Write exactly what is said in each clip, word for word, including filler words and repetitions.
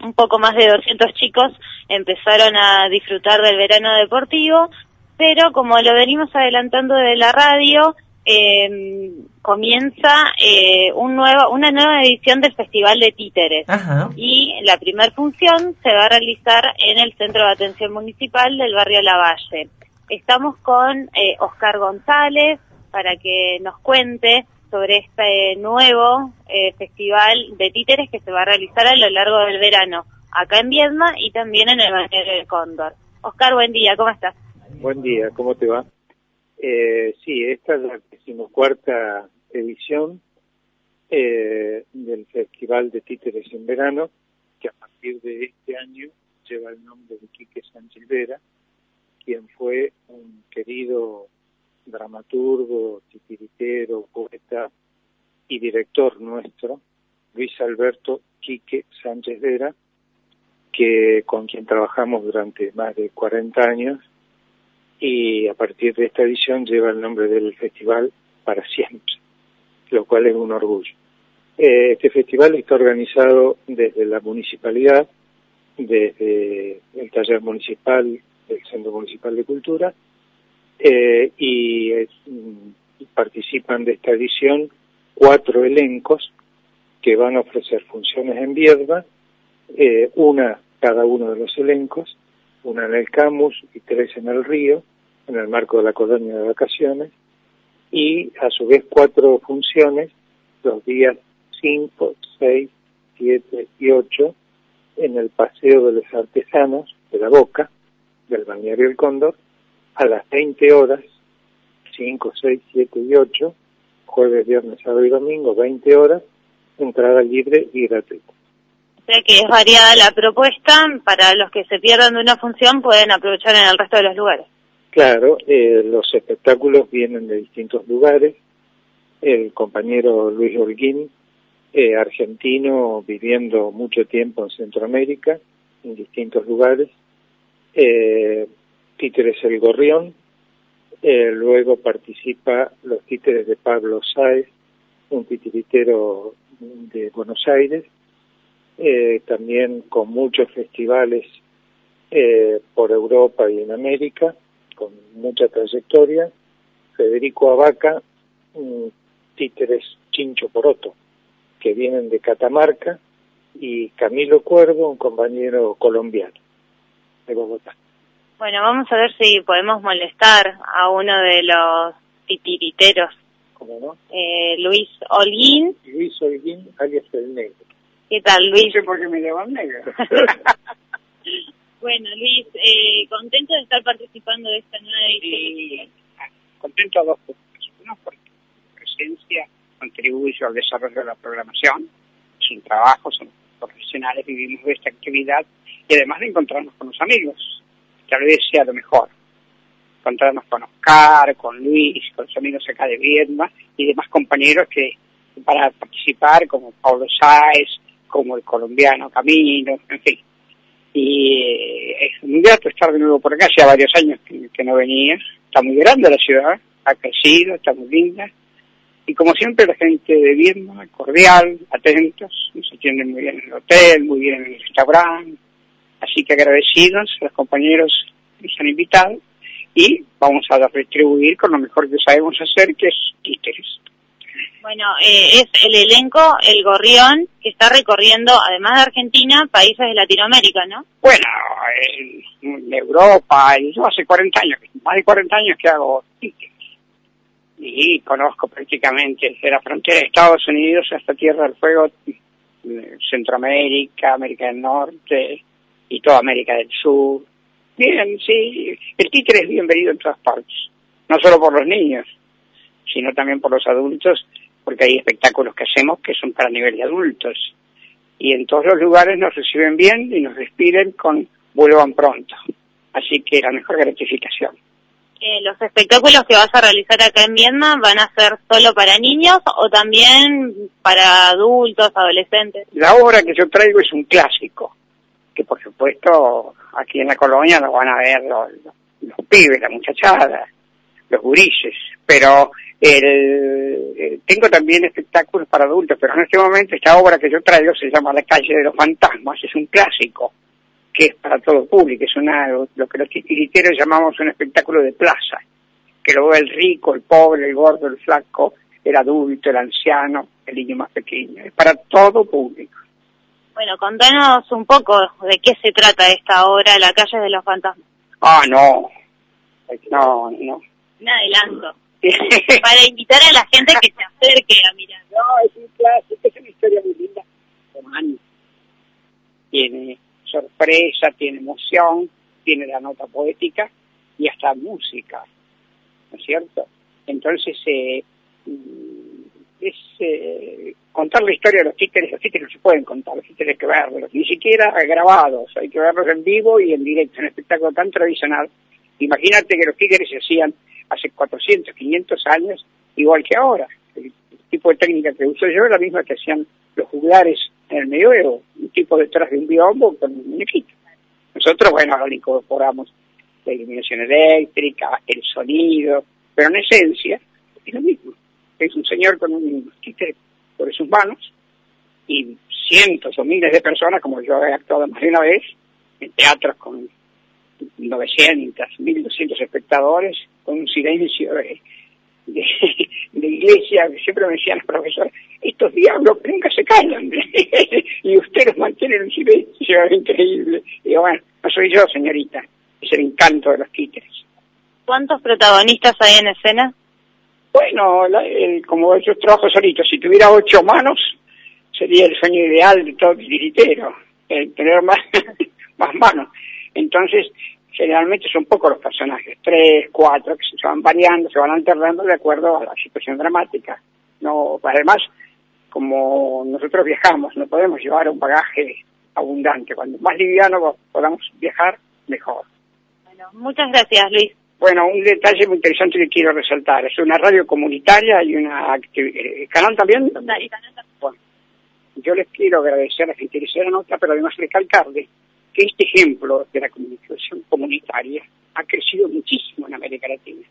un poco más de doscientos chicos empezaron a disfrutar del verano deportivo, pero como lo venimos adelantando de la radio, eh, comienza eh, un nuevo, una nueva edición del Festival de Títeres. Ajá. Y la primera función se va a realizar en el Centro de Atención Municipal del barrio Lavalle. Estamos con eh, Oscar González para que nos cuente sobre este nuevo eh, Festival de Títeres que se va a realizar a lo largo del verano, acá en Viedma y también en el Balneario del Cóndor. Oscar, buen día, ¿cómo estás? Buen día, ¿cómo te va? Eh, sí, esta es la decimocuarta edición eh, del Festival de Títeres en Verano, que a partir de este año lleva el nombre de Quique Sánchez Vera, quien fue un querido dramaturgo, titiritero, poeta y director nuestro, Luis Alberto Quique Sánchez Vera, que con quien trabajamos durante más de cuarenta años, y a partir de esta edición lleva el nombre del festival para siempre, lo cual es un orgullo. Eh, este festival está organizado desde la municipalidad, desde el taller municipal del Centro Municipal de Cultura, eh, y es, participan de esta edición cuatro elencos que van a ofrecer funciones en Viedma, eh, una cada uno de los elencos, una en el Camus y tres en el Río, en el marco de la colonia de vacaciones, y a su vez cuatro funciones los días cinco, seis, siete y ocho en el Paseo de los Artesanos de la Boca, del Balneario del Cóndor, a las veinte horas, cinco, seis, siete y ocho, jueves, viernes, sábado y domingo, veinte horas, entrada libre y gratuita. O sea que es variada la propuesta, para los que se pierdan de una función pueden aprovechar en el resto de los lugares. Claro, eh, los espectáculos vienen de distintos lugares. El compañero Luis Holguín, eh, argentino, viviendo mucho tiempo en Centroamérica, en distintos lugares. Eh, Títeres El Gorrión, eh, luego participa los títeres de Pablo Sáez, un titiritero de Buenos Aires, eh, también con muchos festivales eh, por Europa y en América, con mucha trayectoria. Federico Abaca, um, títeres Chincho Poroto, que vienen de Catamarca, y Camilo Cuervo, un compañero colombiano de Bogotá. Bueno, vamos a ver si podemos molestar a uno de los titiriteros. ¿Cómo no? Eh, Luis Holguín. Luis Holguín, alias El Negro. ¿Qué tal, Luis? No sé por qué me llaman negro. Bueno, Luis, eh, contento de estar participando de esta nueva edición. Sí, contento a dos puntos. Uno, porque tu presencia contribuye al desarrollo de la programación. Es un trabajo, somos profesionales, vivimos de esta actividad, y además de encontrarnos con los amigos. Tal vez sea lo mejor. Encontrarnos con Oscar, con Luis, con los amigos acá de Viedma y demás compañeros que para participar, como Pablo Sáez, como el colombiano Camino, en fin. Y es muy grato estar de nuevo por acá, hacía varios años que, que no venía. Está muy grande la ciudad, ha crecido, está muy linda. Y como siempre la gente de Viedma, cordial, atentos, nos atienden muy bien en el hotel, muy bien en el restaurante. Así que agradecidos a los compañeros que nos han invitado y vamos a retribuir con lo mejor que sabemos hacer, que es títeres. Bueno, eh, es el elenco El Gorrión, que está recorriendo, además de Argentina, países de Latinoamérica, ¿no? Bueno, en Europa, yo hace cuarenta años, más de cuarenta años que hago títeres. Y conozco prácticamente desde la frontera de Estados Unidos hasta Tierra del Fuego, Centroamérica, América del Norte y toda América del Sur. Bien, sí, el títere es bienvenido en todas partes, no solo por los niños, sino también por los adultos, porque hay espectáculos que hacemos que son para nivel de adultos. Y en todos los lugares nos reciben bien y nos despiden con vuelvan pronto. Así que la mejor gratificación. Eh, ¿Los espectáculos que vas a realizar acá en Viedma van a ser solo para niños o también para adultos, adolescentes? La obra que yo traigo es un clásico, que por supuesto aquí en la colonia lo van a ver los, los, los pibes, la muchachada, los gurises, pero el, el, tengo también espectáculos para adultos, pero en este momento esta obra que yo traigo se llama La calle de los fantasmas, es un clásico que es para todo público, es una lo que los titiriteros llamamos un espectáculo de plaza, que lo ve el rico, el pobre, el gordo, el flaco, el adulto, el anciano, el niño más pequeño, es para todo público. Bueno, contanos un poco de qué se trata esta obra, La calle de los fantasmas. Ah, no, no, no. Un adelanto. Para invitar a la gente que se acerque a mirar. No, es un clásico, es una historia muy linda. Romántica. Tiene sorpresa, tiene emoción, tiene la nota poética y hasta música, ¿no es cierto? Entonces, eh, es eh, contar la historia de los títeres. Los títeres no se pueden contar, los títeres hay que verlos, ni siquiera grabados, hay que verlos en vivo y en directo, un espectáculo tan tradicional. Imagínate que los títeres se hacían hace cuatrocientos, quinientos años, igual que ahora. El tipo de técnica que uso yo es la misma que hacían los juglares en el medioevo, un tipo detrás de un biombo con un muñequito. Nosotros, bueno, ahora le incorporamos la iluminación eléctrica, el sonido, pero en esencia es lo mismo. Es un señor con un títere sobre sus manos y cientos o miles de personas, como yo he actuado más de una vez, en teatros con novecientos, mil doscientos espectadores, con un silencio de, de, de iglesia. Siempre me decían los profesores, estos diablos nunca se callan, y usted los mantiene en silencio, es increíble. Y digo, bueno, no soy yo, señorita, es el encanto de los títeres. ¿Cuántos protagonistas hay en escena? Bueno, la, el, como yo trabajo solito, si tuviera ocho manos, sería el sueño ideal de todo titiritero, el tener más, más manos. Entonces, generalmente son pocos los personajes, tres, cuatro, que se van variando, se van alternando de acuerdo a la situación dramática. No, además, como nosotros viajamos, no podemos llevar un bagaje abundante. Cuando más liviano podamos viajar, mejor. Bueno, muchas gracias, Luis. Bueno, un detalle muy interesante que quiero resaltar, es una radio comunitaria y una eh, canal también. Dale, canal también. Bueno, yo les quiero agradecer a que interesó la nota, pero además recalcarles que este ejemplo de la comunicación comunitaria ha crecido muchísimo en América Latina.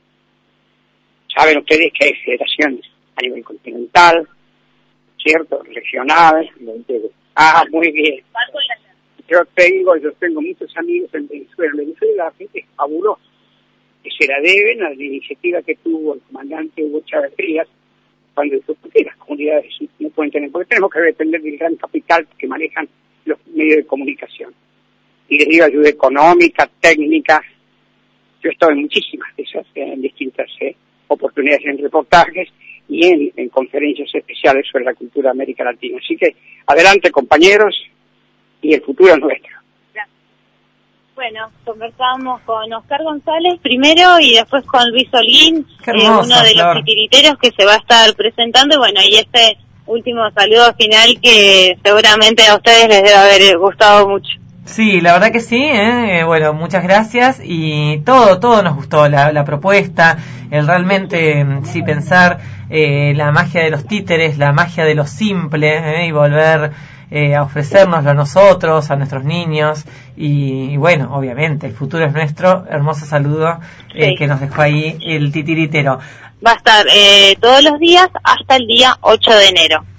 Saben ustedes que hay federaciones a nivel continental, ¿cierto? Regional. Ah, muy bien. Yo tengo, yo tengo muchos amigos en Venezuela. En Venezuela la gente es fabulosa, que se la deben a la iniciativa que tuvo el comandante Hugo Chávez Frías cuando dijo que las comunidades no pueden tener, porque tenemos que depender del gran capital que manejan los medios de comunicación. Y les digo ayuda económica, técnica. Yo he estado en muchísimas de esas, en distintas eh, oportunidades, en reportajes y en, en conferencias especiales sobre la cultura de América Latina. Así que adelante, compañeros, y el futuro es nuestro. Gracias. Bueno, conversamos con Oscar González primero y después con Luis Holguín, eh, uno de los titiriteros que se va a estar presentando. Y bueno, y este último saludo final que seguramente a ustedes les debe haber gustado mucho. Sí, la verdad que sí, ¿eh? Bueno, muchas gracias y todo, todo nos gustó, la, la propuesta, el realmente, sí, pensar eh, la magia de los títeres, la magia de lo simple, ¿eh? Y volver eh, a ofrecérnoslo a nosotros, a nuestros niños y, y bueno, obviamente, el futuro es nuestro. Hermoso saludo eh, sí. que nos dejó ahí el titiritero. Va a estar eh, todos los días hasta el día ocho de enero.